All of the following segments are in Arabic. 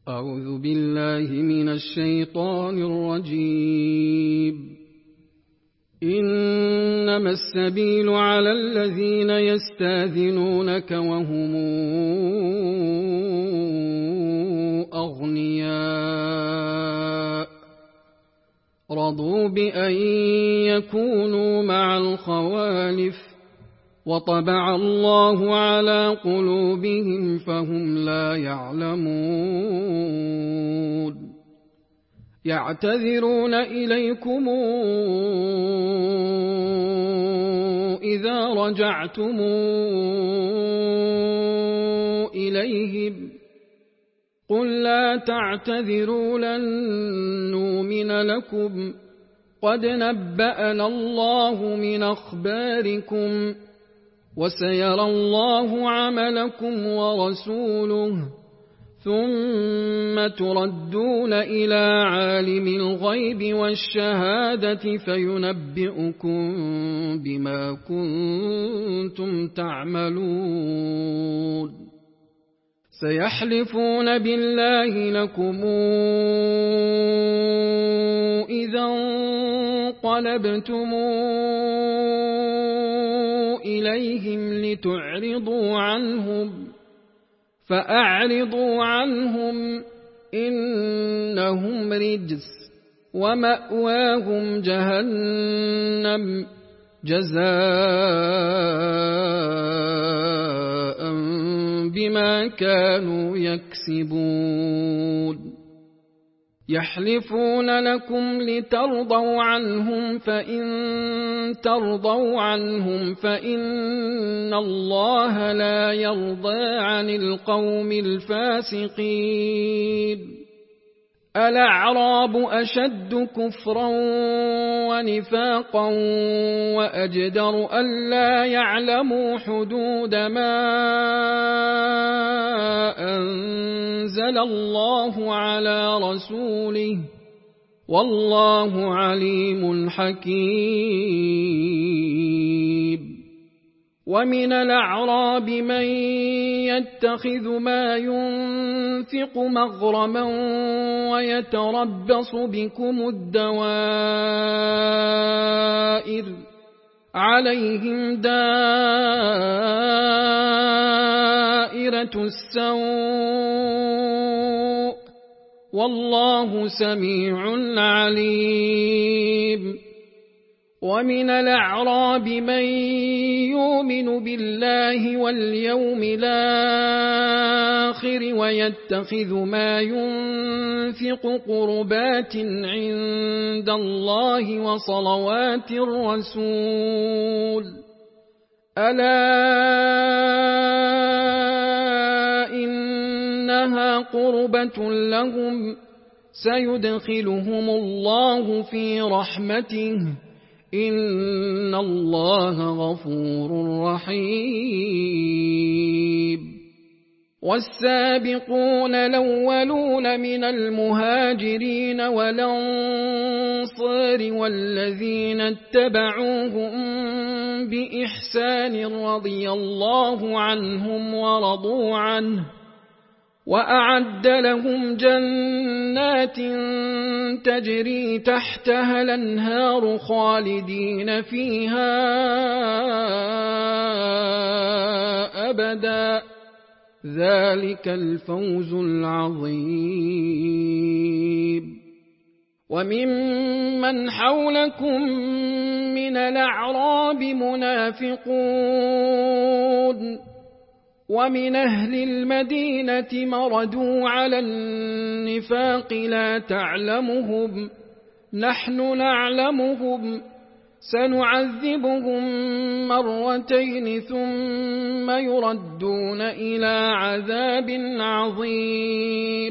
أعوذ بالله من الشيطان الرجيم. إنما السبيل على الذين يستاذنونك وهم أغنياء رضوا بأن يكونوا مع الخوالف وطبع الله على قلوبهم فهم لا يعلمون. يعتذرون إليكم إذا رجعتم إليهم قل لا تعتذروا لن نؤمن لكم قد نبأنا الله من أخباركم وسيرى الله عملكم ورسوله ثم تردون إلى عالم الغيب والشهادة فينبئكم بما كنتم تعملون. سيحلفون بالله لكم إذا انقلبتم إليهم لتعرضوا عنهم فأعرضوا عنهم إنهم رجس ومأواهم جهنم جزاء بما كانوا يكسبون. يحلفون لكم لترضوا عنهم فإن ترضوا عنهم فإن الله لا يرضى عن القوم الفاسقين. الأعراب أشد كفرا ونفاقا وأجدر ألا يعلموا حدود ما أنزل الله على رسوله والله عليم حكيم. ومن الأعراب من يتخذ ما ينفق مغرما ويتربص بكم الدوائر عليهم دائرة السوء والله سميع عليم. ومن الأعراب من يؤمن بالله واليوم الآخر ويتخذ ما ينفق قربات عند الله وصلوات الرسول ألا إنها قربة لهم سيدخلهم الله في رحمته إن الله غفور رحيم. والسابقون الأولون من المهاجرين والأنصار والذين اتبعوهم بإحسان رضي الله عنهم ورضوا عنه وأعد لهم جنات تجري تحتها الأنهار خالدين فيها أبدا ذلك الفوز العظيم. وممن حولكم من الأعراب منافقون ومن أهل المدينة مردوا على النفاق لا تعلمهم نحن نعلمهم سنعذبهم مرتين ثم يردون إلى عذاب عظيم.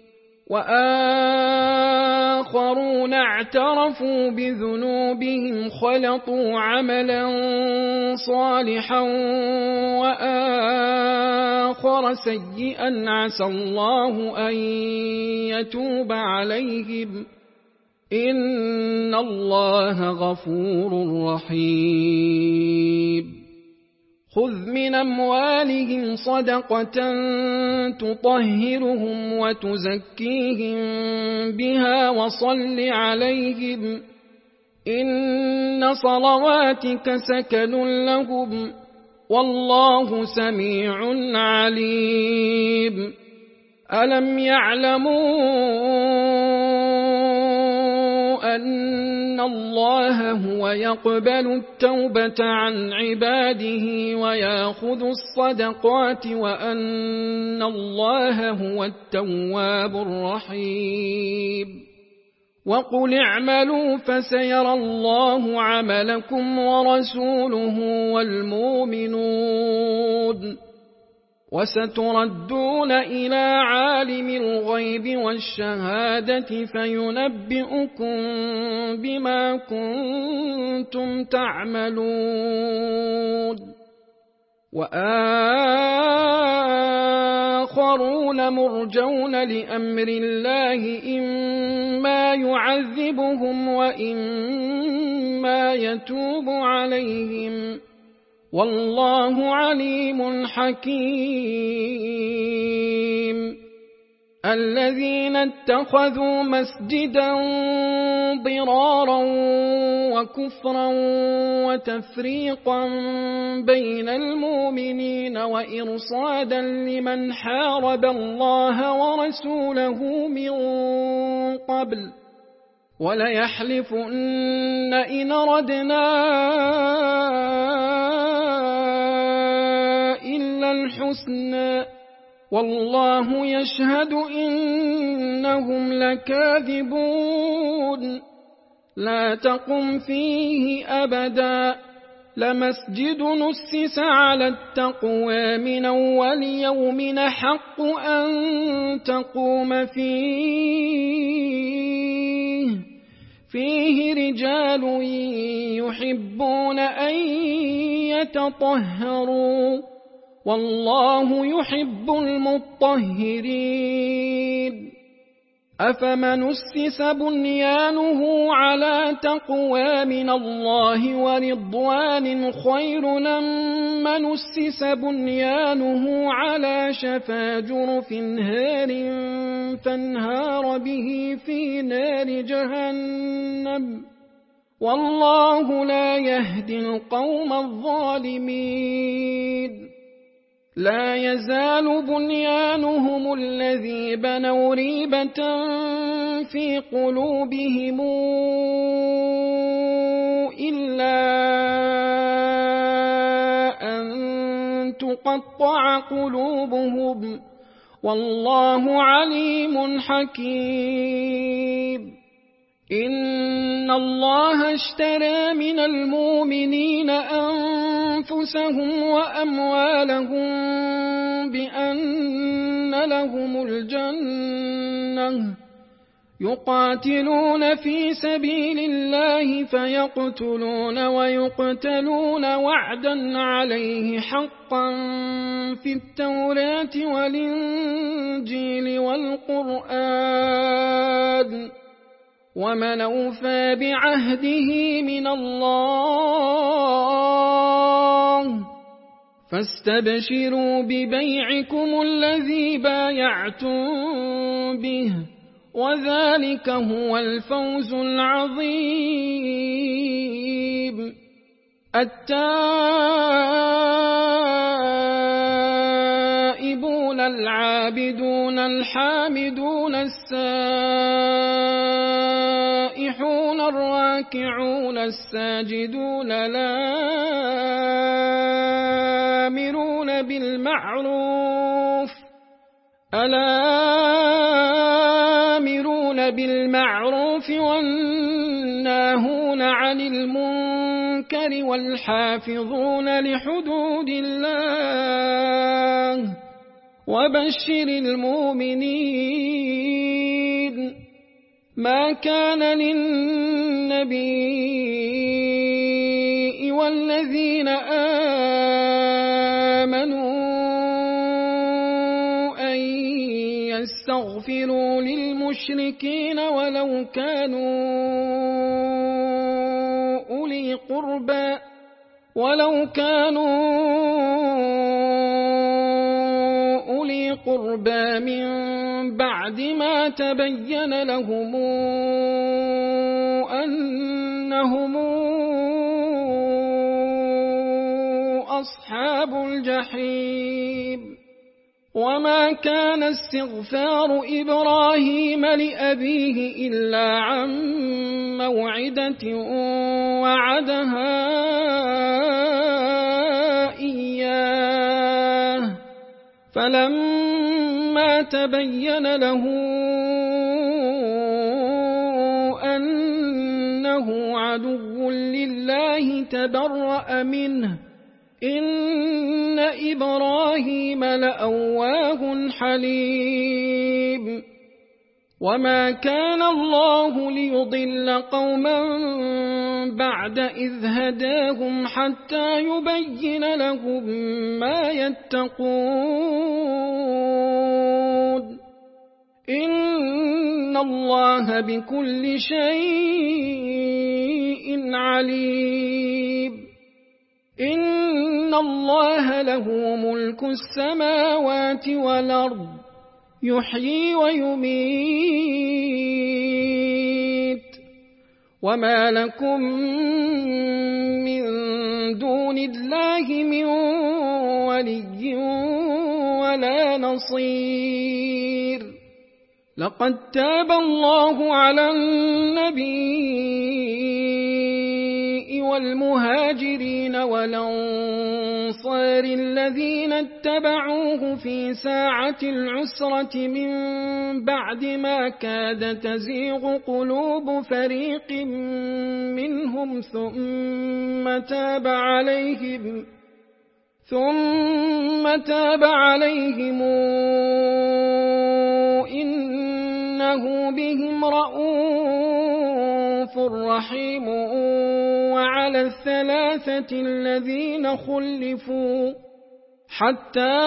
وآخرون اعترفوا بذنوبهم خلطوا عملا صالحا وآخر سيئا عسى الله أن يتوب عليهم إن الله غفور رحيم. خذ من أموالهم صدقة تطهرهم وتزكيهم بها وصل عليهم إن صلواتك سكن لهم والله سميع عليم ألم يعلموا أن الله هو يقبل التوبة عن عباده ويأخذ الصدقات وأن الله هو التواب الرحيم وقل اعملوا فسيرى الله عملكم ورسوله والمؤمنون وستردون إلى عالم الغيب والشهادة فينبئكم بما كنتم تعملون وآخرون مرجون لأمر الله إما يعذبهم وإما يتوب عليهم والله عليم حكيم الذين اتخذوا مسجدا ضرارا وكفرا وتفريقا بين المؤمنين وإرصادا لمن حارب الله ورسوله من قبل وليحلفن إن أردنا إلا الحسنى والله يشهد إنهم لكاذبون لا تقم فيه أبدا لمسجد نسس على التقوى من أول يوم حق أن تقوم فيه رجال يحبون أن يتطهروا والله يحب المطهرين أفمن أسس بنيانه على تقوى من الله ورضوان خير أم من أسس بنيانه على شفا جرف هار فانهار به في نار جهنم والله لا يهدي القوم الظالمين لا يزال بنيانهم الذي بنوا ريبة في قلوبهم إلا أن تقطع قلوبهم والله عليم حكيم إن الله اشترى من المؤمنين أنفسهم وأموالهم بأن لهم الجنة يقاتلون في سبيل الله فيقتلون ويقتلون وعدا عليه حقا في التوراة والإنجيل والقرآن ومن أوفى بعهده من الله فاستبشروا ببيعكم الذي بايعتم به وذلك هو الفوز العظيم التائبون العابدون الحامدون السائحون الراكعون الساجدون الآمرون بالمعروف والناهون عن المنكر والحافظون لحدود الله وبشر المؤمنين ما كان للنبي والذين آمنوا أن يستغفروا للمشركين ولو كانوا القربى من بعد ما تبين لهم أنهم أصحاب الجحيم وما كان استغفار إبراهيم لأبيه إلا عن موعدة وعدها إياه فلما تبين له أنه عدو لله تبرأ منه إن إبراهيم لأواه حليم وما كان الله ليضل قوما بعد إذ هداهم حتى يبين لهم ما يتقون إن الله بكل شيء عليم إن الله له ملك السماوات والأرض يحيي ويميت وما لكم من دون الله من ولي ولا نصير لقد تاب الله على النبي والمهاجرين والأنصار الذين اتبعوه في ساعة العسرة من بعد ما كاد تزيغ قلوب فريق منهم ثم تاب عليهم إنه بهم رءوف رحيم وعلى الثلاثة الذين خلفوا حتى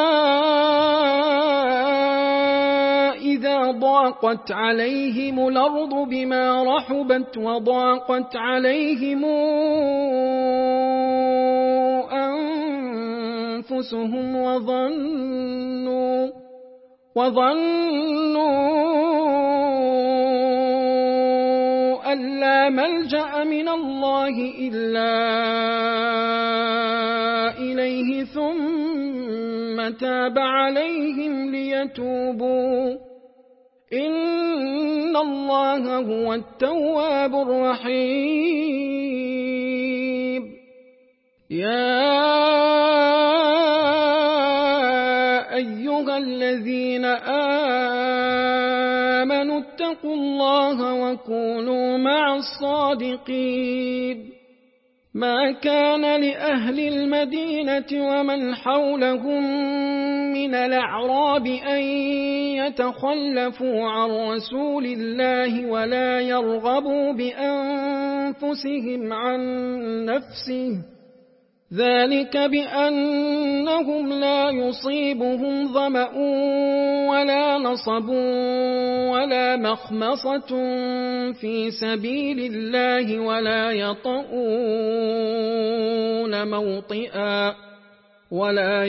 إذا ضاقت عليهم الأرض بما رحبت وضاقت عليهم أنفسهم وظنوا أن لا ملجأ من الله إلا إليه ثم تاب عليهم ليتوبوا إن الله هو التواب الرحيم يا أيها الذين آمنوا اتقوا الله وكونوا مع الصادقين ما كان لأهل المدينة ومن حولهم من الأعراب أن يتخلفوا عن رسول الله ولا يرغبوا بأنفسهم عن نفسه ذلك بأنهم لا يصيبهم ظمأ ولا نصب ولا مخمصة في سبيل الله ولا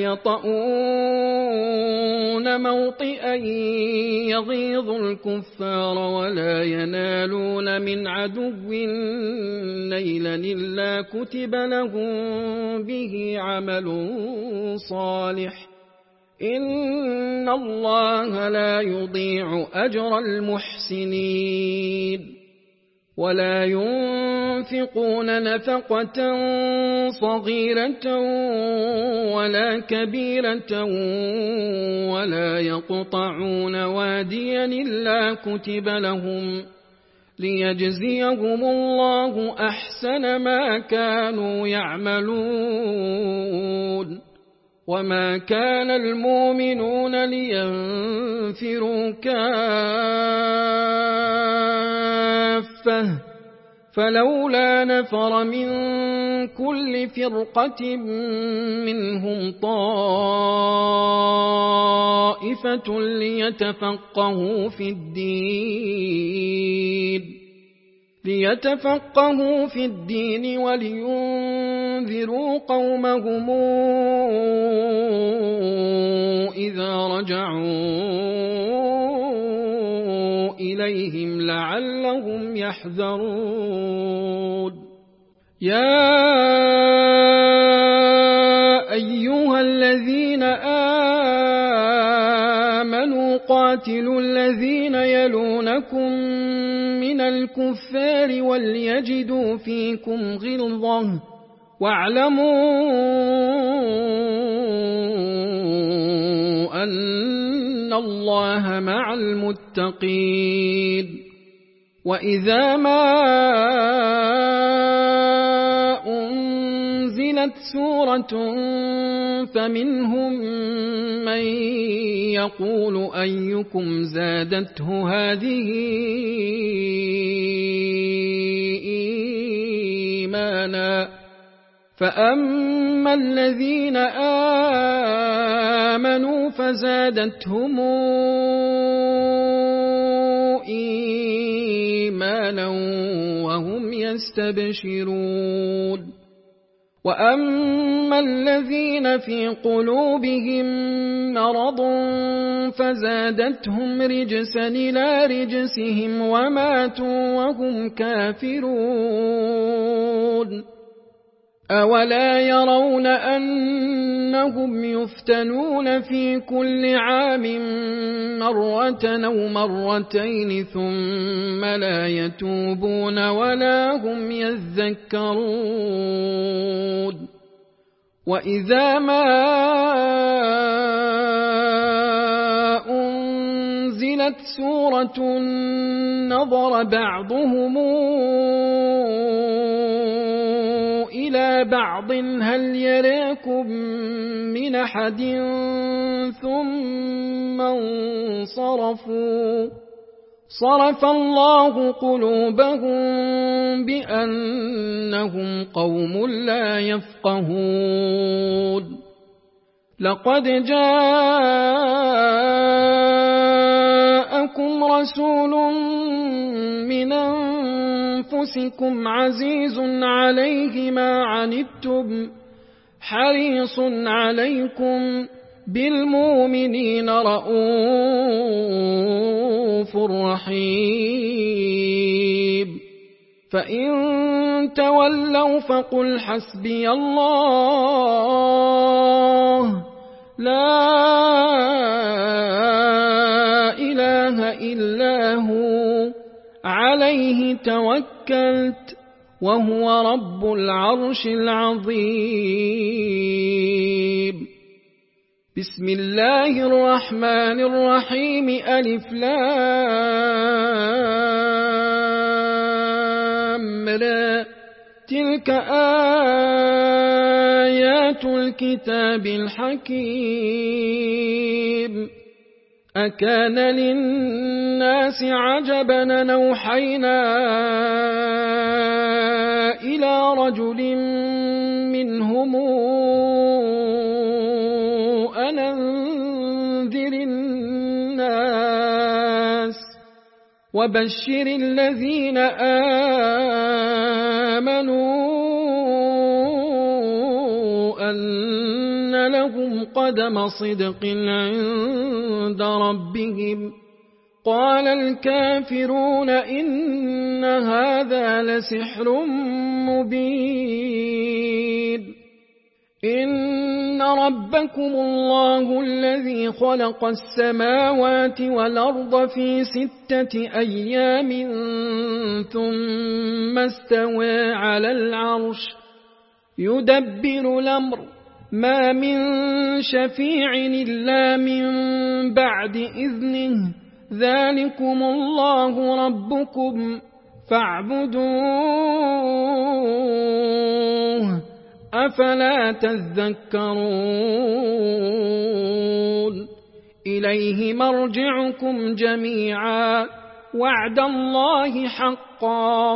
يطؤون موطئا يغيظ الكفار ولا ينالون من عدو نيلا إلا كتب لهم به عمل صالح إن الله لا يضيع أجر المحسنين ولا ينفقون نفقة صغيرة ولا كبيرة ولا يقطعون واديا إلا كتب لهم ليجزيهم الله أحسن ما كانوا يعملون وما كان المؤمنون لينفروا كافة فلولا نفر من كل فرقة منهم طائفة ليتفقهوا في الدين ولينذروا لينذروا قومهم إذا رجعوا إليهم لعلهم يحذرون يا أيها الذين آمنوا قاتلوا الذين يلونكم من الكفار وليجدوا فيكم غلظة واعلموا أن الله مع المتقين وإذا ما أنزلت سورة فمنهم من يقول أيكم زادته هذه إيمانا فأما الذين آمنوا فزادتهم إيمانا وهم يستبشرون وأما الذين في قلوبهم مرض فزادتهم رجسا إلى رجسهم وماتوا وهم كافرون أولا يرون أنهم يفتنون في كل عام مرة أو مرتين ثم لا يتوبون ولا هم يذكرون وإذا ما أنزلت سورة نظر بعضهم إلى بعض هل يراكم من أحد ثم انصرفوا صرف الله قلوبهم بأنهم قوم لا يفقهون لقد جاءكم رسول من أنفسكم عزيز عليه ما عنتم حريص عليكم بالمؤمنين رؤوف رحيم فإن تولوا فقل حسبي الله لا إله إلا هو عليه توكلت وهو رب العرش العظيم بسم الله الرحمن الرحيم ألف لام را تلك آيات الكتاب الحكيم أكان للناس عجبا أن أوحينا إلى رجل منهم أن أنذر الناس وبشر الذين آمنوا أن لهم قدم صدق عند ربهم قال الكافرون إن هذا لسحر مبين إن ربكم الله الذي خلق السماوات والأرض في 6 أيام ثم استوى على العرش يدبر الأمر ما من شفيع إلا من بعد إذنه ذلكم الله ربكم فاعبدوه أفلا تذكرون إليه مرجعكم جميعا وعد الله حقا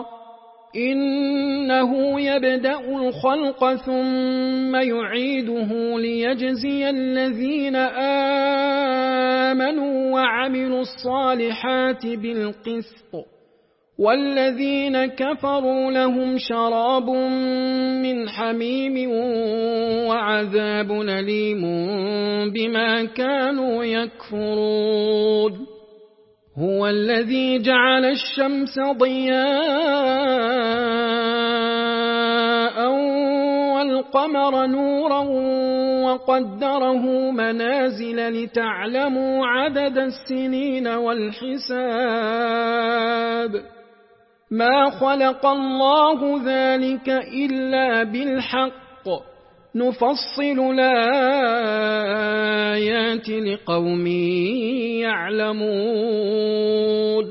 إنه يبدأ الخلق ثم يعيده ليجزي الذين آمنوا وعملوا الصالحات بالقسط والذين كفروا لهم شراب من حميم وعذاب أليم بما كانوا يكفرون هو الذي جعل الشمس ضياء والقمر نورا وقدره منازل لتعلموا عدد السنين والحساب ما خلق الله ذلك إلا بالحق نفصل الآيات لقوم يعلمون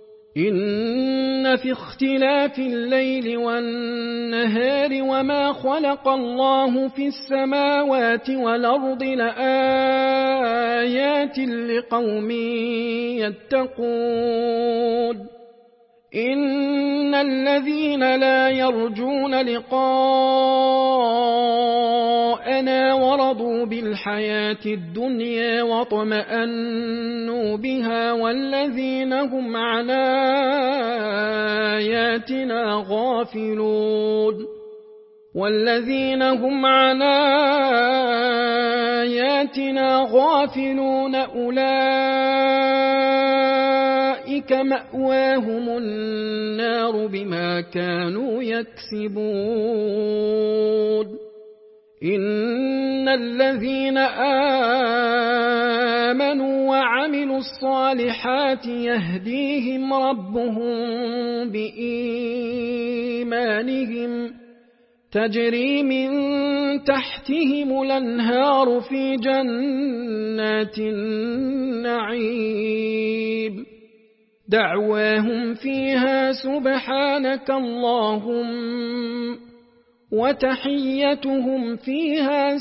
إن في اختلاف الليل والنهار وما خلق الله في السماوات والأرض لآيات لقوم يتقون إن الذين لا يرجون لقاءنا ورضوا بالحياة الدنيا واطمأنوا بها والذين هم عن آياتنا غافلون أولئك مأواهم النار بما كانوا يكسبون إن الذين آمنوا وعملوا الصالحات يهديهم ربهم بإيمانهم تجري من تحتهم الأنهار في جنات النعيم دعواهم فيها سبحانك اللهم وتحيتهم فيها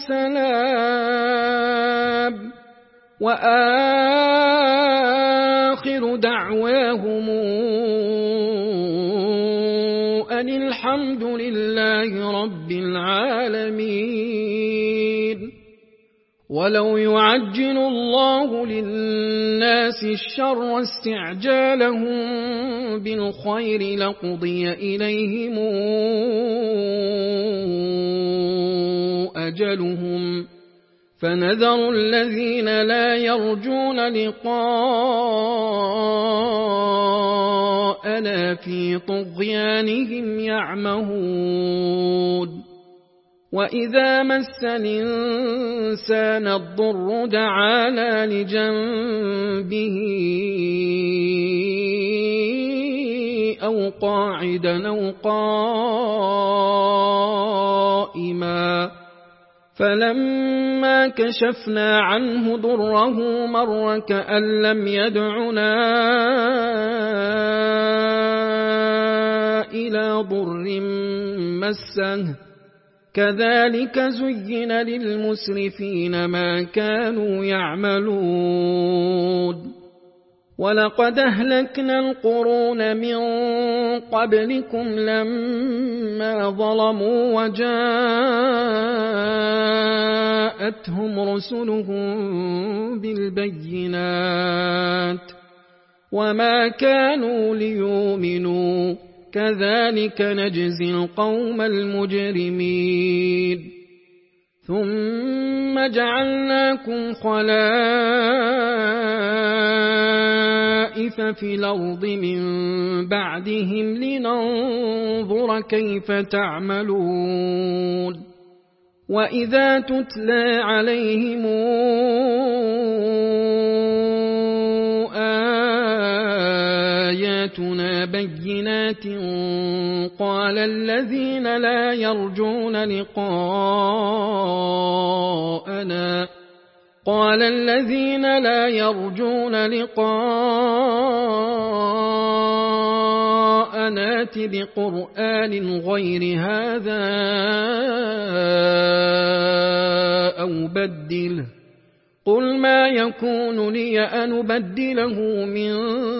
سلام وآخر دعواهم أن الحمد لله رب العالمين ولو يعجل الله للناس الشر استعجالهم بالخير لقضي إليهم أجلهم فنذر الذين لا يرجون لقاءنا في طغيانهم يعمهون وإذا مس الإنسان الضر دعانا لجنبه أو قاعدا أو قائما فلما كشفنا عنه ضره مر كأن لم يدعنا إلى ضر مسه كذلك زين للمسرفين ما كانوا يعملون ولقد أهلكنا القرون من قبلكم لما ظلموا وجاءتهم رسلهم بالبينات وما كانوا ليؤمنوا كذلك نجزي القوم المجرمين ثم جعلناكم خلائف في الأرض من بعدهم لننظر كيف تعملون وإذا تتلى عليهم آياتنا بينات قال الذين لا يرجون لقاءنا بقرآن غير هذا أو بدله قل ما يكون لي أن أبدله من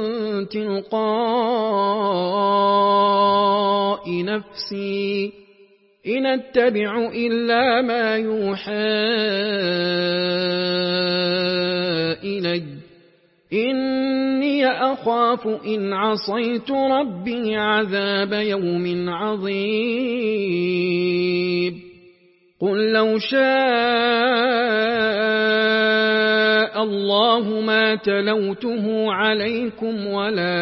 تلقاء نفسي إن أتبع إلا ما يوحى إلي إني إني أخاف إن عصيت ربي عذاب يوم عظيم قل لو شاء الله ما تلوته عليكم ولا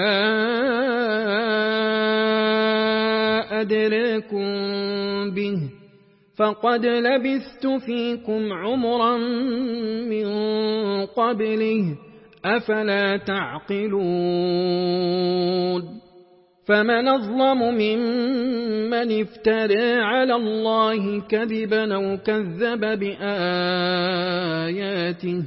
أدريكم به فقد لبثت فيكم عمرا من قبله أفلا تعقلون فمن أظلم ممن افترى على الله كذبا أو كذب بآياته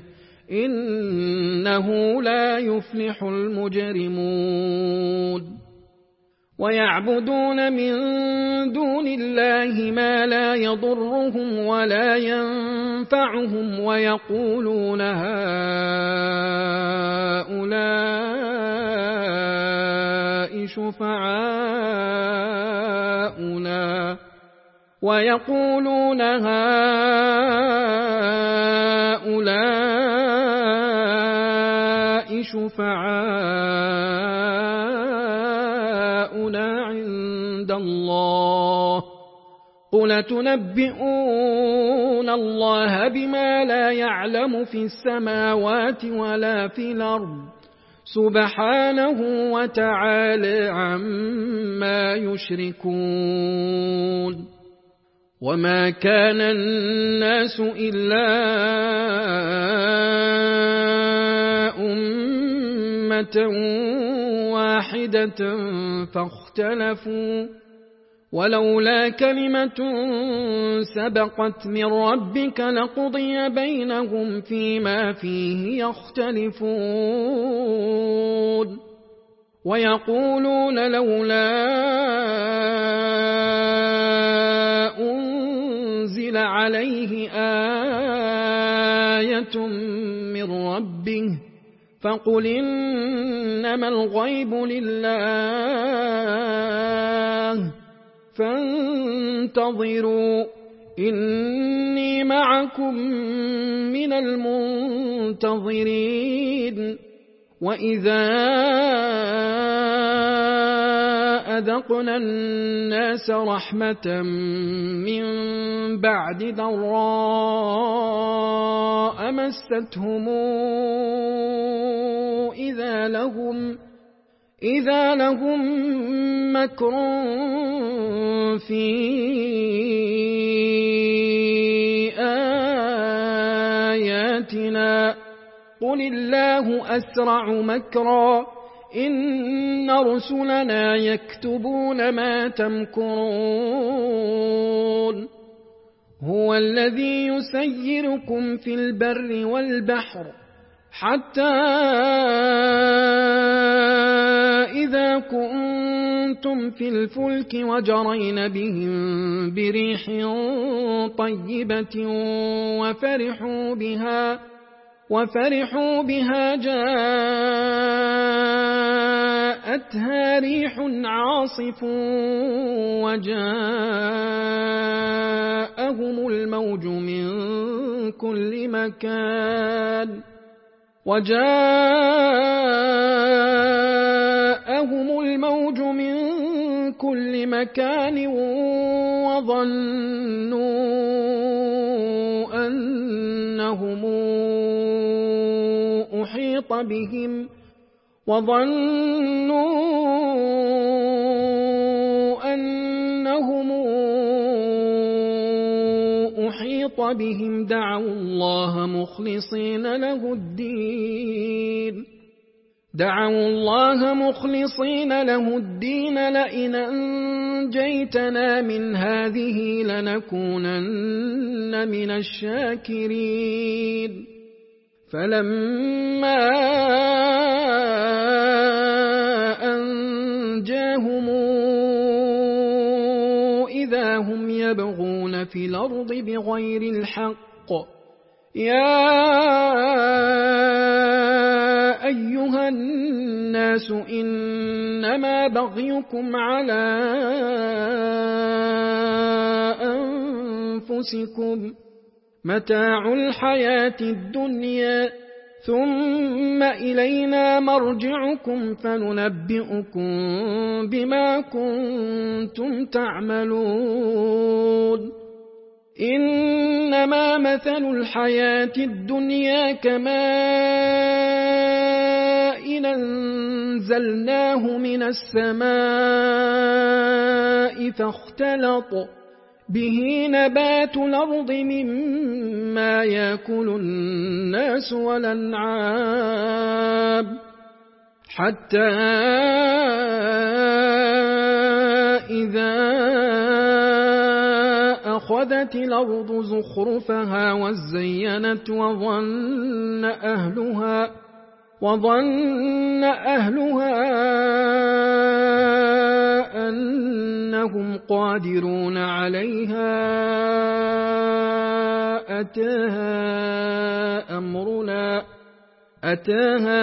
إنه لا يفلح المجرمون ويعبدون من دون الله ما لا يضرهم ولا ينفعهم ويقولون هؤلاء شفعاؤنا عند الله قل تنبئون الله بما لا يعلم في السماوات ولا في الأرض سبحانه وتعالى عما يشركون وما كان الناس إلا أمة واحدة فاختلفوا ولولا كلمة سبقت من ربك لقضي بينهم فيما فيه يختلفون ويقولون لولا أنزل عليه آية من ربه فقل إنما الغيب لله فانتظروا إني معكم من المنتظرين وإذا أذقنا الناس رحمة من بعد ضراء مستهم إذا لهم مكر في آياتنا قل الله أسرع مكرا إن رسلنا يكتبون ما تمكرون هو الذي يسيركم في البر والبحر حتى إذا كنتم في الفلك وجرين بهم بريح طيبة وفرحوا بها جاءتها ريح عاصف وجاءهم الموج من كل مكان وظنوا أنهم أحيط بهم دعوا الله مخلصين له الدين لئن أنجيتنا من هذه لنكونن من الشاكرين فلما أنجاهم إذا هم يبغون في الأرض بغير الحق يا أيها الناس إنما بغيكم على أنفسكم متاع الحياة الدنيا ثم إلينا مرجعكم فننبئكم بما كنتم تعملون إنما مثل الحياة الدنيا كماء أنزلناه من السماء فاختلط به نبات الأرض مما يأكل الناس والأنعام حتى إذا أخذت الأرض زخرفها وزينت وظن أهلها أنهم قادرون عليها أتاها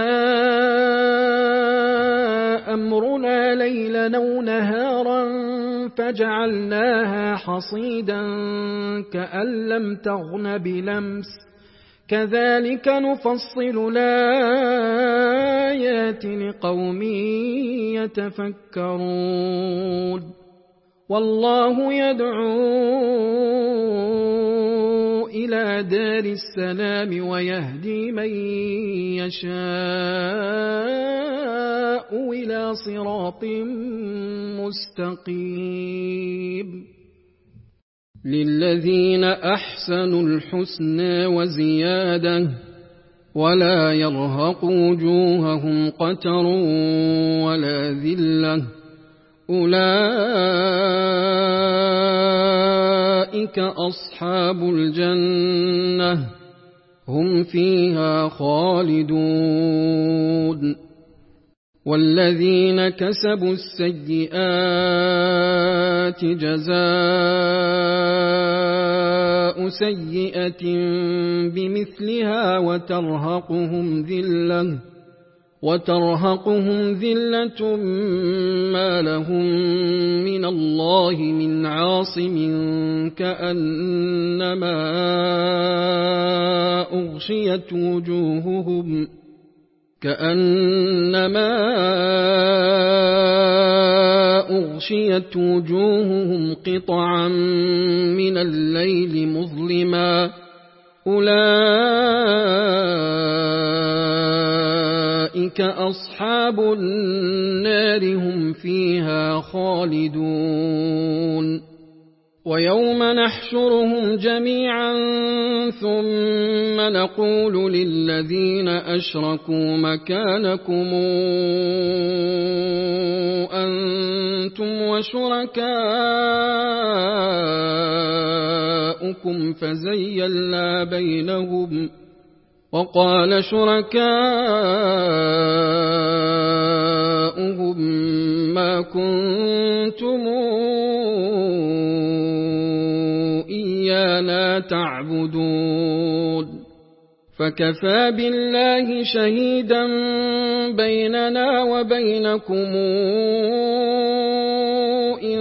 أمرنا ليلا أو نهارا فجعلناها حصيدا كأن لم تغن بلمس كذلك نفصل الآيات لقوم يتفكرون والله يدعو إلى دار السلام ويهدي من يشاء إلى صراط مستقيم للذين أحسنوا الحسنى وزيادة ولا يرهق وجوههم قتر ولا ذلة أولئك أصحاب الجنة هم فيها خالدون والذين كسبوا السيئات جزاء سيئة بمثلها وترهقهم ذلة ما لهم من الله من عاصم كأنما أغشيت وجوههم قطعا من الليل مظلما أولئك أصحاب النار هم فيها خالدون ويوم نحشرهم جميعا ثم نقول للذين أشركوا مكانكم أنتم وشركاؤكم فزيلنا بينهم وقال شركاؤهم ما كنتم إيانا تعبدون فكفى بالله شهيدا بيننا وبينكم إن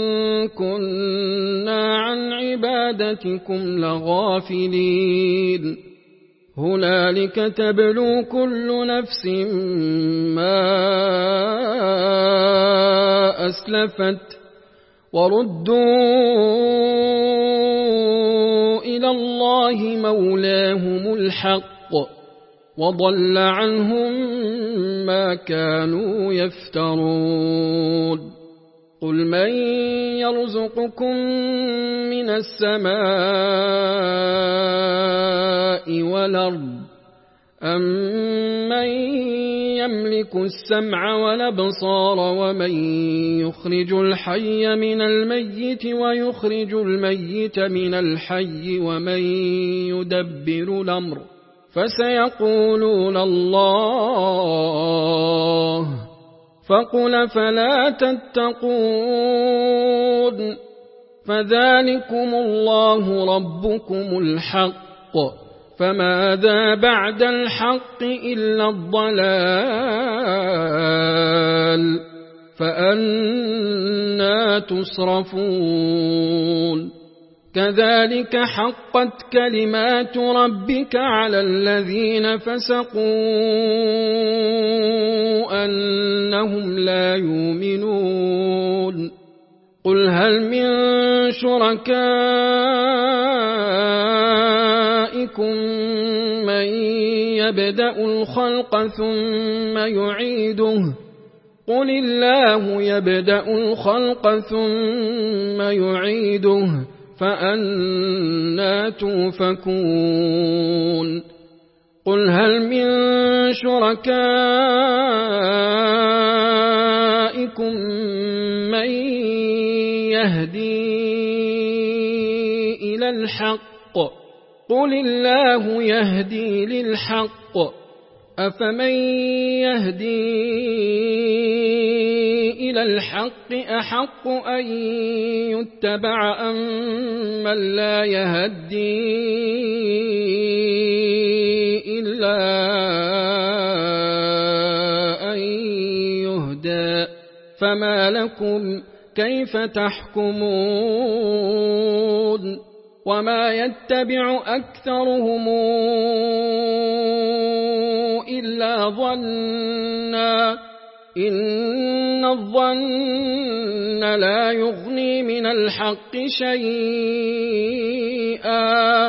كنا عن عبادتكم لغافلين هنالك تبلو كل نفس ما أسلفت وردوا إلى الله مولاهم الحق وضل عنهم ما كانوا يفترون قل من يرزقكم من السماء والأرض أمن يملك السمع والأبصار ومن يخرج الحي من الميت ويخرج الميت من الحي ومن يدبر الأمر فسيقولون الله فقل فلا تتقون فذلكم الله ربكم الحق فماذا بعد الحق إلا الضلال فأنى تصرفون كذلك حقت كلمات ربك على الذين فسقوا أنهم لا يؤمنون قل هل من شركائكم من يبدأ الخلق ثم يعيده قل الله يبدأ الخلق ثم يعيده فأنى توفكون قل هل من شركائكم من يهدي إلى الحق قل الله يهدي للحق أفمن يهدي إلى الحق أحق أن يتبع أم من لا يهدي إلا أن يهدى فما لكم كيف تحكمون وما يتبع أكثرهم إلا ظنا إن الظن لا يغني من الحق شيئا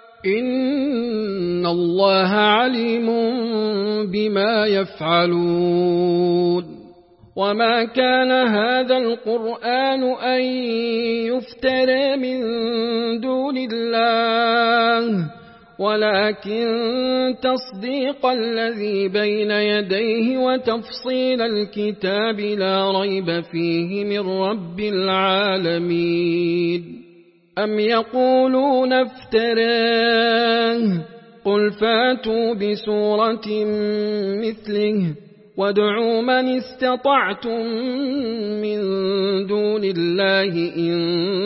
إن الله عليم بما يفعلون وما كان هذا القرآن أن يفترى من دون الله ولكن تصديق الذي بين يديه وتفصيل الكتاب لا ريب فيه من رب العالمين أم يقولون افتراه قل فاتوا بسورة مثله وادعوا من استطعتم من دون الله إن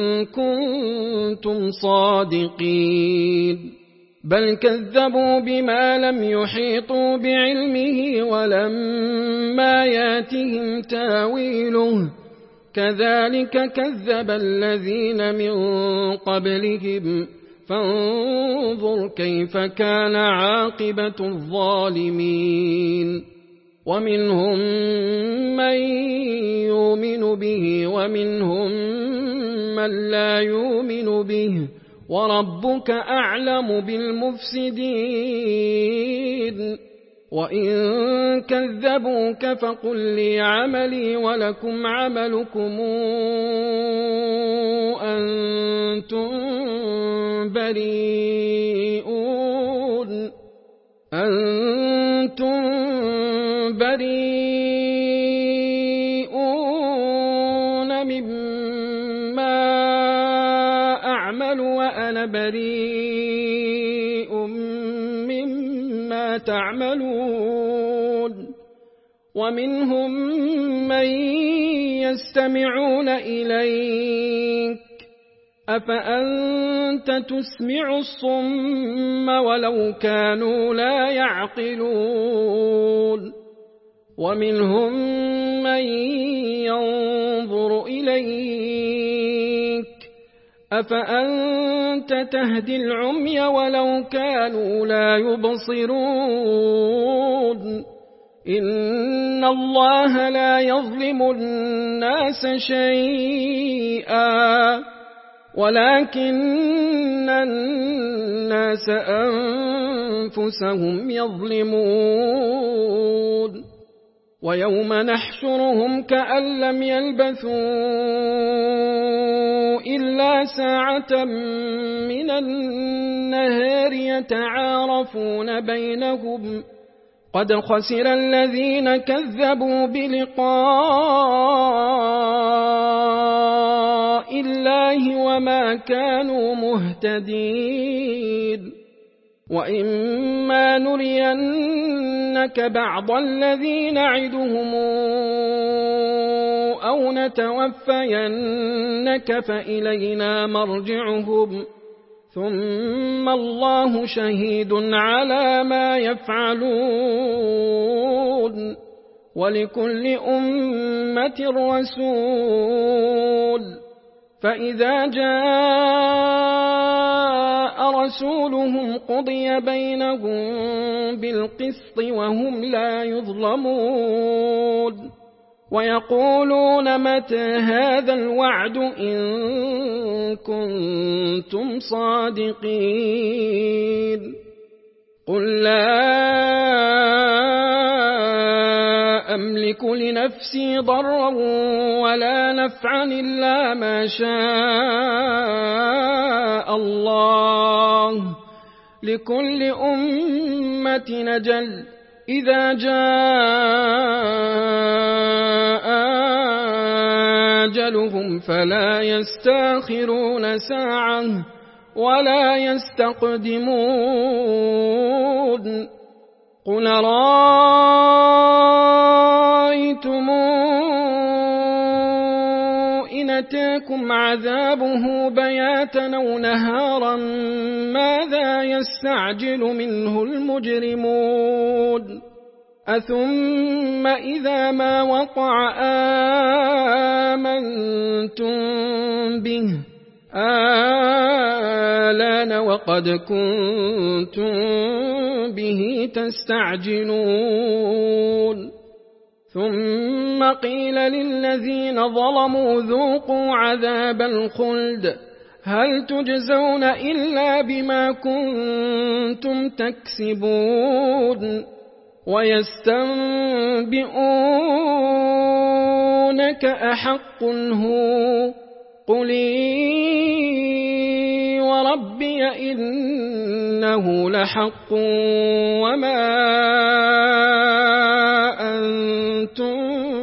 كنتم صادقين بل كذبوا بما لم يحيطوا بعلمه ولما ياتهم تاويله كذلك كذب الذين من قبلهم فانظر كيف كان عاقبة الظالمين ومنهم من يؤمن به ومنهم من لا يؤمن به وربك أعلم بالمفسدين وإن كذبوك فقل لي عملي ولكم عملكم أنتم بريئون مما أعمل وأنا بريء مما تعملون ومنهم من يستمعون إليك أفأنت تسمع الصم ولو كانوا لا يعقلون ومنهم من ينظر إليك أفأنت تهدي العمي ولو كانوا لا يبصرون إن الله لا يظلم الناس شيئا ولكن الناس أنفسهم يظلمون ويوم نحشرهم كأن لم يلبثوا إلا ساعة من النهار يتعارفون بينهم قد خسر الذين كذبوا بلقاء الله وما كانوا مهتدين وإما نرينك بعض الذي نعدهم أو نتوفينك فإلينا مرجعهم ثم الله شهيد على ما يفعلون ولكل أمة رسول فإذا جاء رسولهم قضي بينهم بالقسط وهم لا يظلمون ويقولون متى هذا الوعد إن كنتم صادقين قل لا أملك لنفسي ضرا ولا نفعا إلا ما شاء الله لكل أمة أجل إذا جاء أجلهم فلا يستأخرون ساعة ولا يستقدمون قل رأيتم إن أتاكم عذابه بياتا أو نهارا ماذا يستعجل منه المجرمون أثم إذا ما وقع آمنتم به آلان وقد كنتم به تستعجلون ثم قيل للذين ظلموا ذوقوا عذاب الخلد هل تجزون إلا بما كنتم تكسبون ويستنبئونك أحق هو قل وربي إنه لحق وما أنتم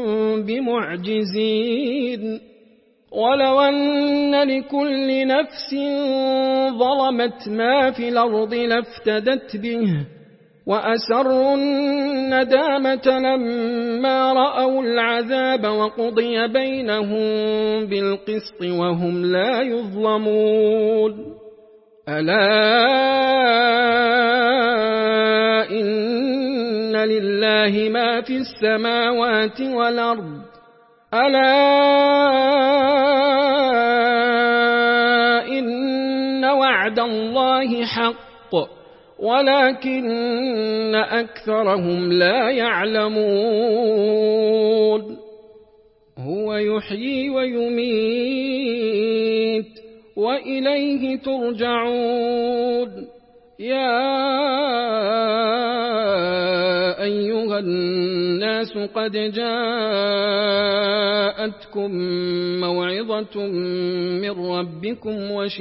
بمعجزين ولو أن لكل نفس ظلمت ما في الأرض لافتدت به وأسروا الندامة لما رأوا العذاب وقضي بينهم بالقسط وهم لا يظلمون ألا إن لله ما في السماوات والأرض ألا إن وعد الله حق ولكن أكثرهم لا يعلمون هو يحيي ويميت وإليه ترجعون يا أيها الناس قد جاءتكم موعظة من ربكم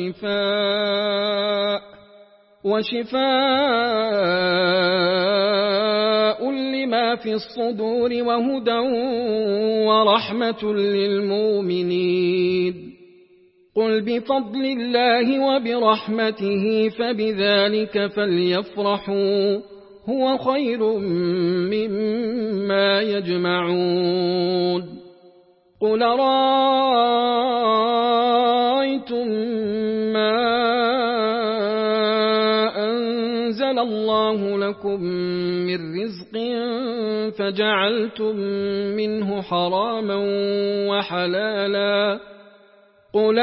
وشفاء لما في الصدور وهدى ورحمة للمؤمنين قل بفضل الله وبرحمته فبذلك فليفرحوا هو خير مما يجمعون قل رأيتم ما أنزل الله لكم من رزق فجعلتم منه حراما وحلالا قل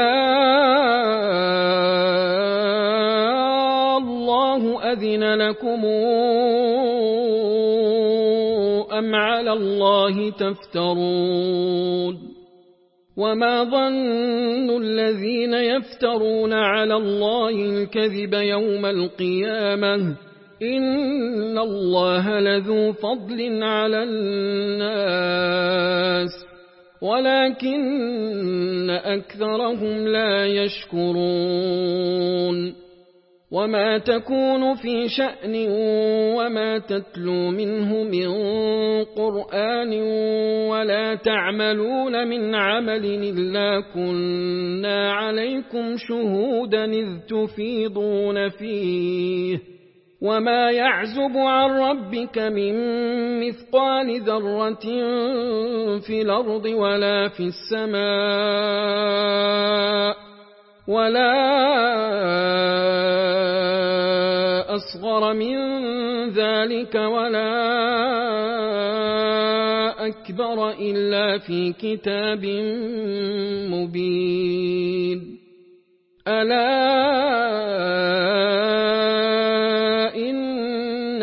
الله أذن لكم أم على الله تفترون وما ظن الذين يفترون على الله الكذب يوم القيامة إن الله لذو فضل على الناس ولكن أكثرهم لا يشكرون وما تكون في شأن وما تتلو منه من قرآن ولا تعملون من عمل إلا كنا عليكم شهودا إذ تفيضون فيه وما يعزب عن ربك من مثقال ذرة في الأرض ولا في السماء ولا أصغر من ذلك ولا أكبر إلا في كتاب مبين ألا إن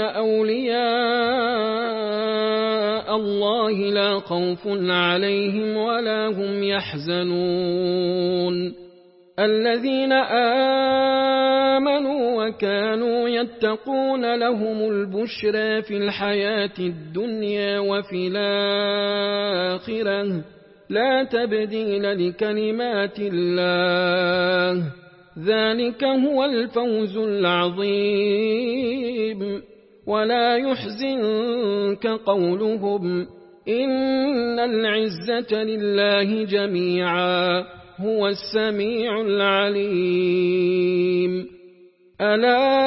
أولياء الله لا خوف عليهم ولا هم يحزنون الذين آمنوا وكانوا يتقون لهم البشرى في الحياة الدنيا وفي الآخرة لا تبديل لكلمات الله ذلك هو الفوز العظيم ولا يحزنك قولهم إن العزة لله جميعا هو السميع العليم ألا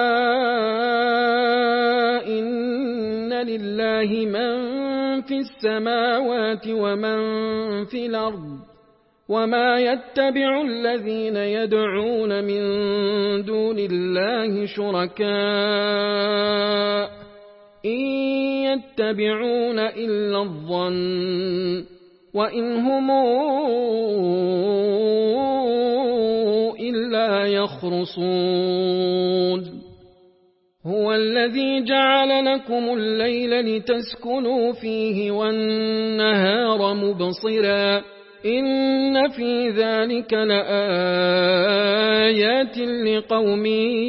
إن لله من في السماوات ومن في الأرض وما يتبع الذين يدعون من دون الله شركاء إن يتبعون إلا الظن وإن هم إلا يخرصون هو الذي جعل لكم الليل لتسكنوا فيه والنهار مبصرا إن في ذلك لآيات لقوم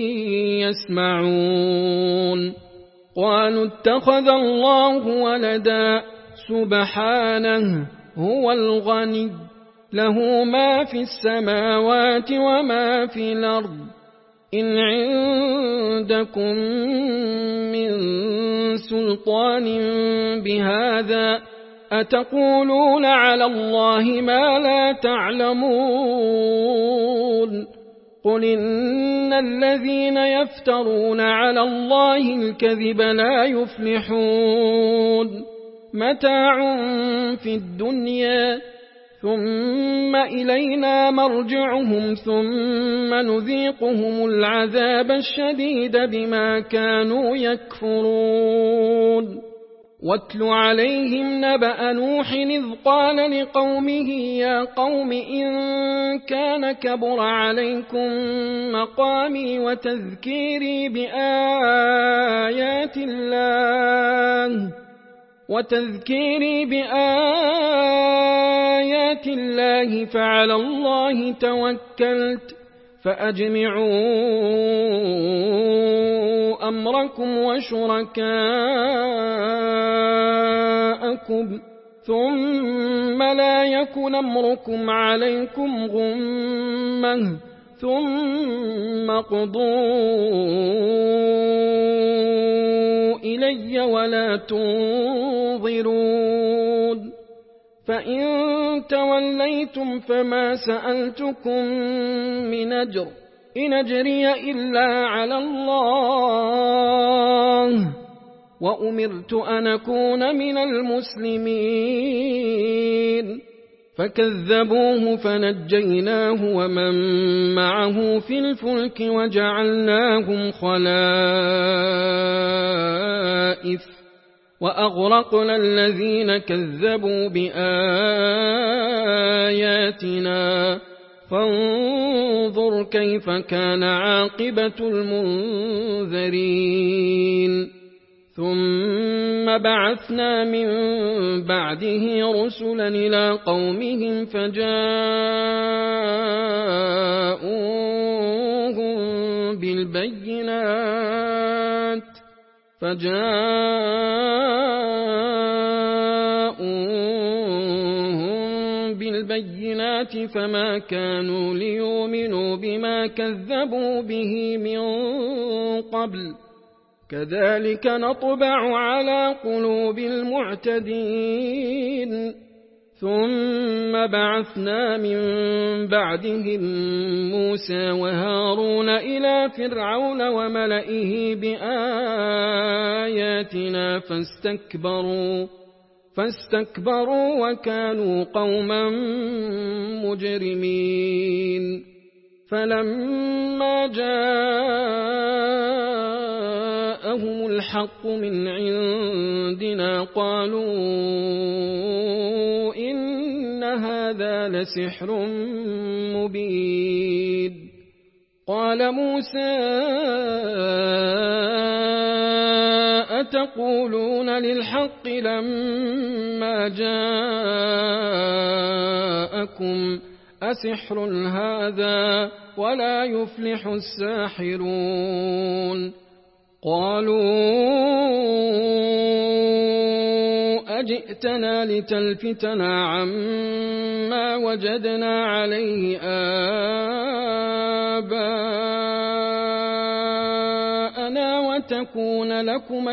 يسمعون قالوا اتخذ الله ولدا سبحانه هو الغني له ما في السماوات وما في الأرض إن عندكم من سلطان بهذا أتقولون على الله ما لا تعلمون قل إن الذين يفترون على الله الكذب لا يفلحون متاع في الدنيا ثم إلينا مرجعهم ثم نذيقهم العذاب الشديد بما كانوا يكفرون واتل عليهم نبأ نوح إذ قال لقومه يا قوم إن كان كبر عليكم مقامي وتذكيري بآيات الله فعلى الله توكلت فأجمعوا أمركم وشركاءكم ثم لا يكن أمركم عليكم غمة ثم اقضوا إلي ولا تنظرون فإن توليتم فما سألتكم من أجر إن أجري إلا على الله وأمرت أن أكون من المسلمين فكذبوه فنجيناه ومن معه في الفلك وجعلناهم خلائف وأغرقنا الذين كذبوا بآياتنا فانظر كيف كان عاقبة المنذرين ثم بعثنا من بعده رسلا إلى قومهم فجاءوهم بالبينات فما كانوا ليؤمنوا بما كذبوا به من قبل كذلك نطبع على قلوب المعتدين ثم بعثنا من بعدهم موسى وهارون إلى فرعون وملئه بآياتنا فاستكبروا وكانوا قوما مجرمين فلما جاءهم جاءهم الحق من عندنا قالوا إن هذا لسحر مبين. قال موسى أتقولون للحق لما جاءكم أسحر هذا ولا يفلح الساحرون. قالوا أجئتنا لتلفتنا عما وجدنا عليه آباءنا وتكون لكما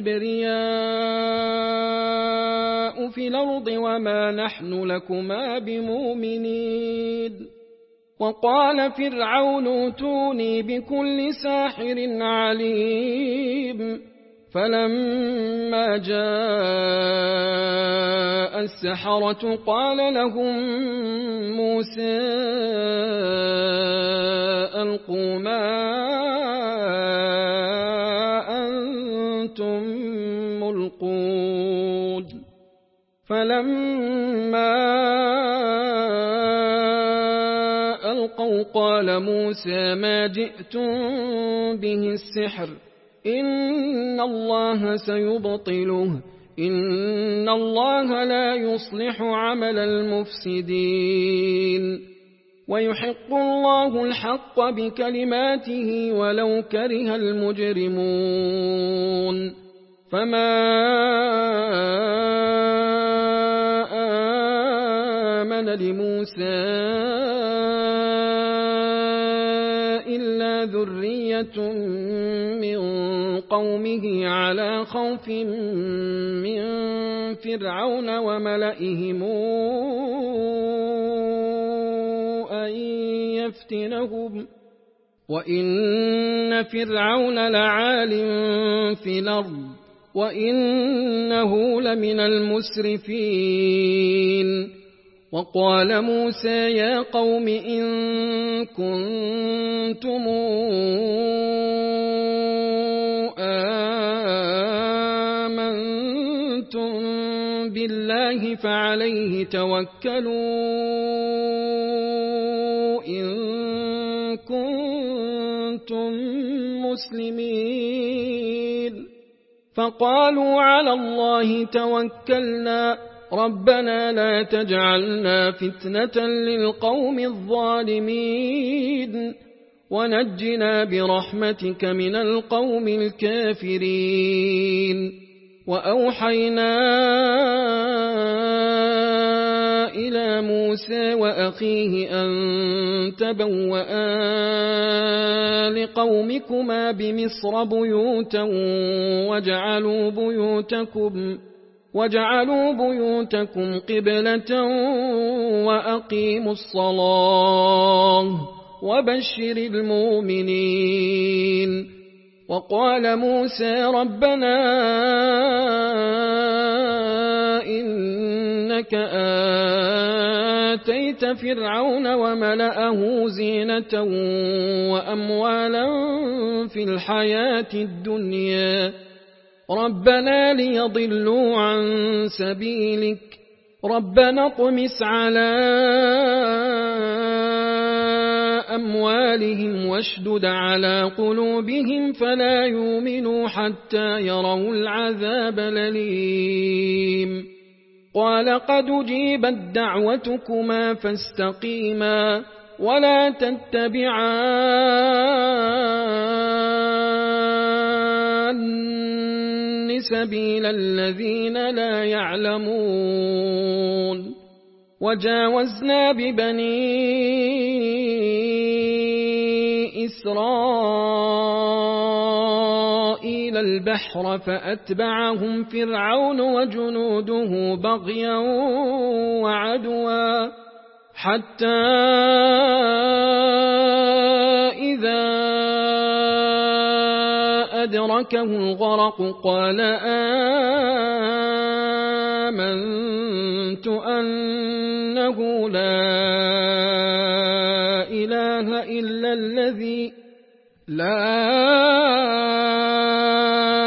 الكبرياء في الأرض وما نحن لكما بمؤمنين. وقال فرعون ائتوني بكل ساحر عليم. فلما جاء السحرة قال لهم موسى ألقوا ما أنتم ملقون. فلما ألقوا قال موسى ما جئتم به السحر إن الله سيبطله إن الله لا يصلح عمل المفسدين ويحق الله الحق بكلماته ولو كره المجرمون. فما آمن لموسى إلا ذرية من قومه على خوف من فرعون وملئهم أن يفتنهم وإن فرعون لعال في الأرض وإنه لمن المسرفين. وقال موسى يا قوم إن كنتم آمنتم بالله فعليه توكلوا إن كنتم مسلمين. فقالوا على الله توكلنا ربنا لا تجعلنا فتنة للقوم الظالمين ونجنا برحمتك من القوم الكافرين. وأوحينا إلى موسى وأخيه أن تبوأ لقومكما بمصر بيوتا وجعلوا بيوتكم قبلة وأقيموا الصلاة وبشر المؤمنين. وقال موسى ربنا إنك آتيت فرعون وملأه زينة وأموالا في الحياة الدنيا ربنا ليضلوا عن سبيلك ربنا اطمس على أموالهم واشدد على قلوبهم فلا يؤمنوا حتى يروا العذاب الأليم. قال قد أجيبت دعوتكما فاستقيما ولا تتبعان سبيل الذين لا يعلمون. وجاوزنا ببني إسرائيل البحر فأتبعهم فرعون وجنوده بغيا وعدوا حتى إذا أدركه الغرق قال آمنت أنه لا إله إلا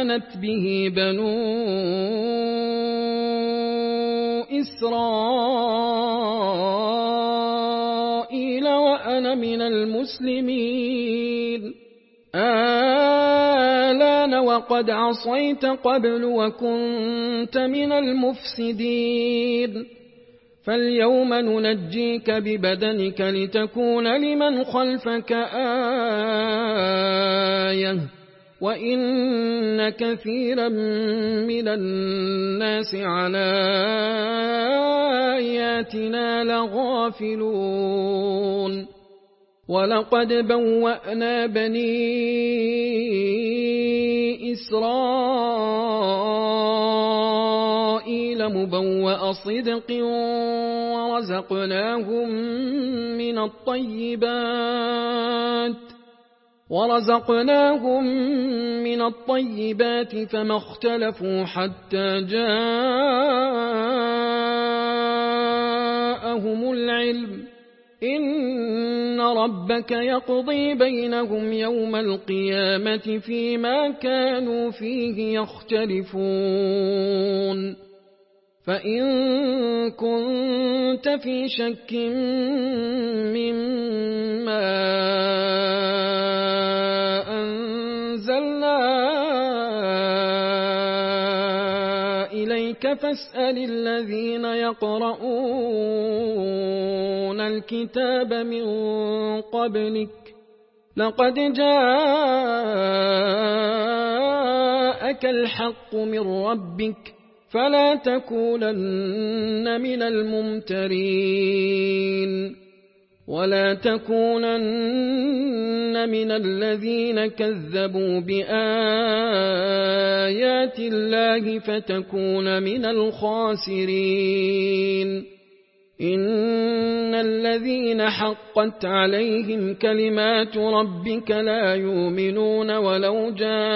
آمنت به بنو إسرائيل وأنا من المسلمين. آلان وقد عصيت قبل وكنت من المفسدين. فاليوم ننجيك ببدنك لتكون لمن خلفك آية وإن كثيرا من الناس عن آياتنا لغافلون. ولقد بوأنا بني إسرائيل مبوأ صدق ورزقناهم من الطيبات فما اختلفوا حتى جاءهم العلم. إن ربك يقضي بينهم يوم القيامة فيما كانوا فيه يختلفون. فإن كنت في شك مما أنزلنا إليك فاسأل الذين يقرؤون الكتاب من قبلك لقد جاءك الحق من ربك فلا تكونن من الممترين. ولا تكونن من الذين كذبوا بآيات الله فتكون من الخاسرين. إن الذين حقت عليهم كلمات ربك لا يؤمنون ولو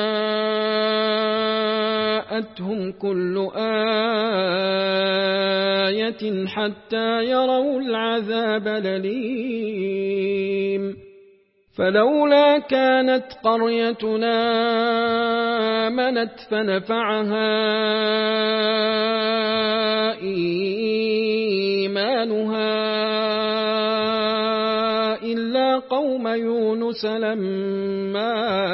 جاءتهم كل آية حتى يروا العذاب الأليم. فلولا كانت قريتنا آمنت فنفعها إيمانها إلا قوم يونس لما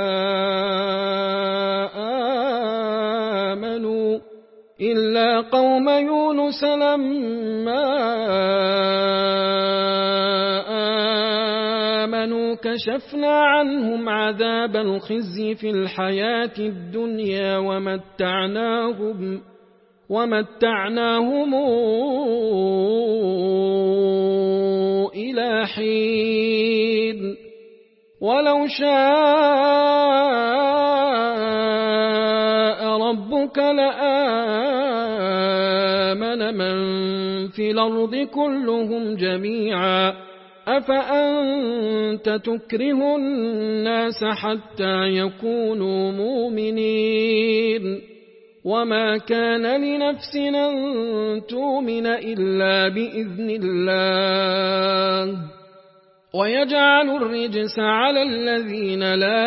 آمنوا كشفنا عنهم عذاب الخزي في الحياة الدنيا ومتعناهم إلى حين. ولو شاء ربك لآمن من في الأرض كلهم جميعا أفأنت تكره الناس حتى يكونوا مؤمنين. وما كان لنفس أن تؤمن إلا بإذن الله ويجعل الرجس على الذين لا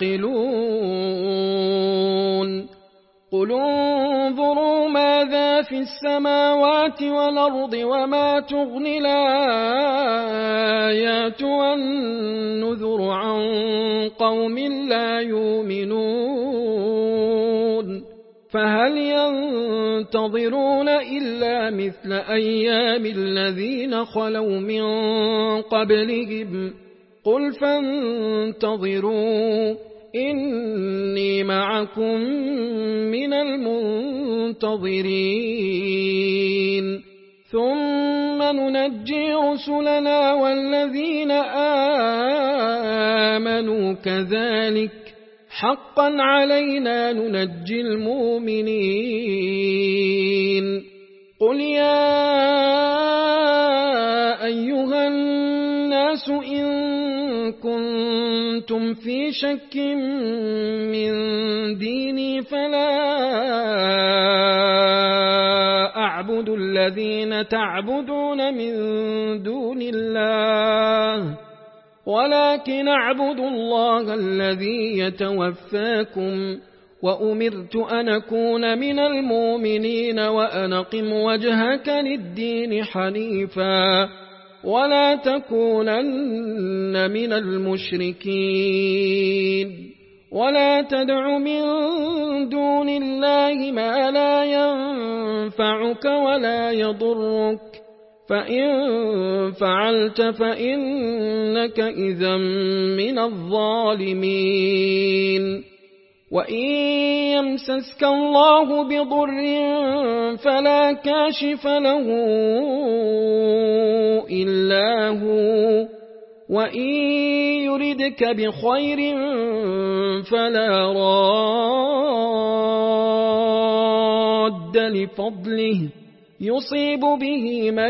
يعقلون. قل انظروا ماذا في السماوات والأرض وما تغني الآيات والنذر عن قوم لا يؤمنون. فهل ينتظرون إلا مثل أيام الذين خلوا من قبلهم قل فانتظروا إني معكم من المنتظرين. ثم ننجي رسلنا والذين آمنوا كذلك حقا علينا ننجي المؤمنين. قل يا أيها الناس إن كنتم في شك من ديني فلا أعبد الذين تعبدون من دون الله ولكن أعبد الله الذي يتوفاكم وأمرت أن أكون من المؤمنين وأن أقم وجهك للدين حنيفا ولا تكونن من المشركين ولا تدع من دون الله ما لا ينفعك ولا يضرك فإن فعلت فإنك إذا من الظالمين وإن يمسسك الله بضر فلا كاشف له إلا هو وإن يردك بخير فلا راد لفضله يصيب به من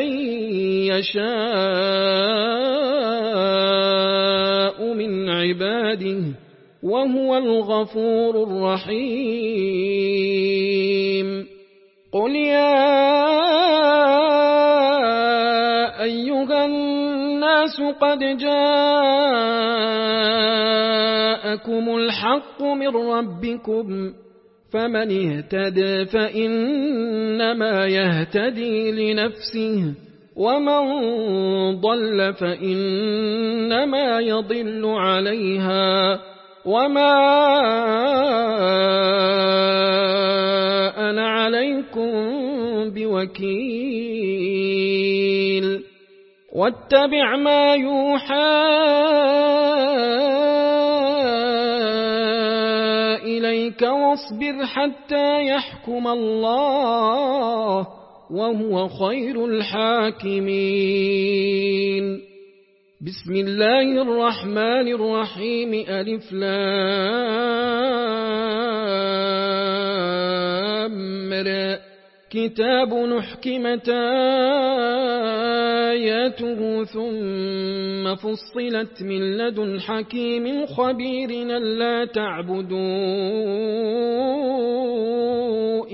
يشاء من عباده وهو الغفور الرحيم قل يا أيها الناس قد جاءكم الحق من ربكم فمن اهتدى فإنما يهتدي لنفسه ومن ضل فإنما يضل عليها وما أنا عليكم بوكيل واتبع ما يوحى إليك واصبر حتى يحكم الله وهو خير الحاكمين بسم الله الرحمن الرحيم ألف لام را كتاب نحكمت آياته ثم فصلت من لدن حكيم خبير ألا تعبدوا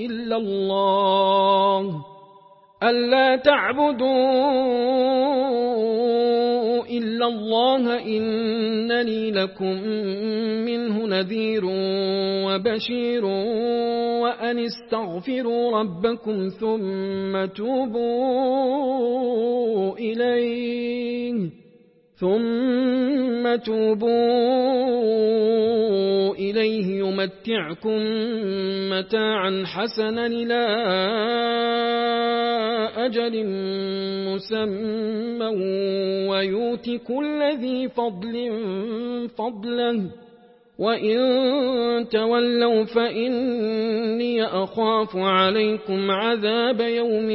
إلا الله إنني لكم منه نذير وبشير وأن استغفروا ربكم ثم توبوا إليه يمتعكم متاعا حسنا إلى أجل مسمى ويؤت كل ذي فضل فضله وإن تولوا فإني أخاف عليكم عذاب يوم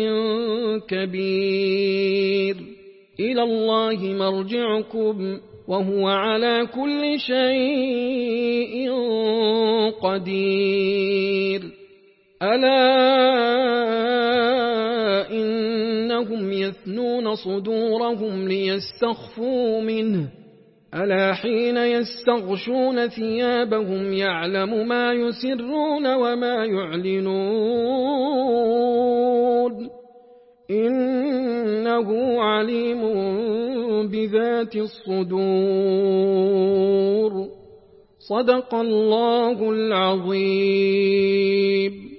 كبير إلى الله مرجعكم وهو على كل شيء قدير ألا إنهم يثنون صدورهم ليستخفوا منه ألا حين يستغشون ثيابهم يعلم ما يسرون وما يعلنون إنه عليم بذات الصدور صدق الله العظيم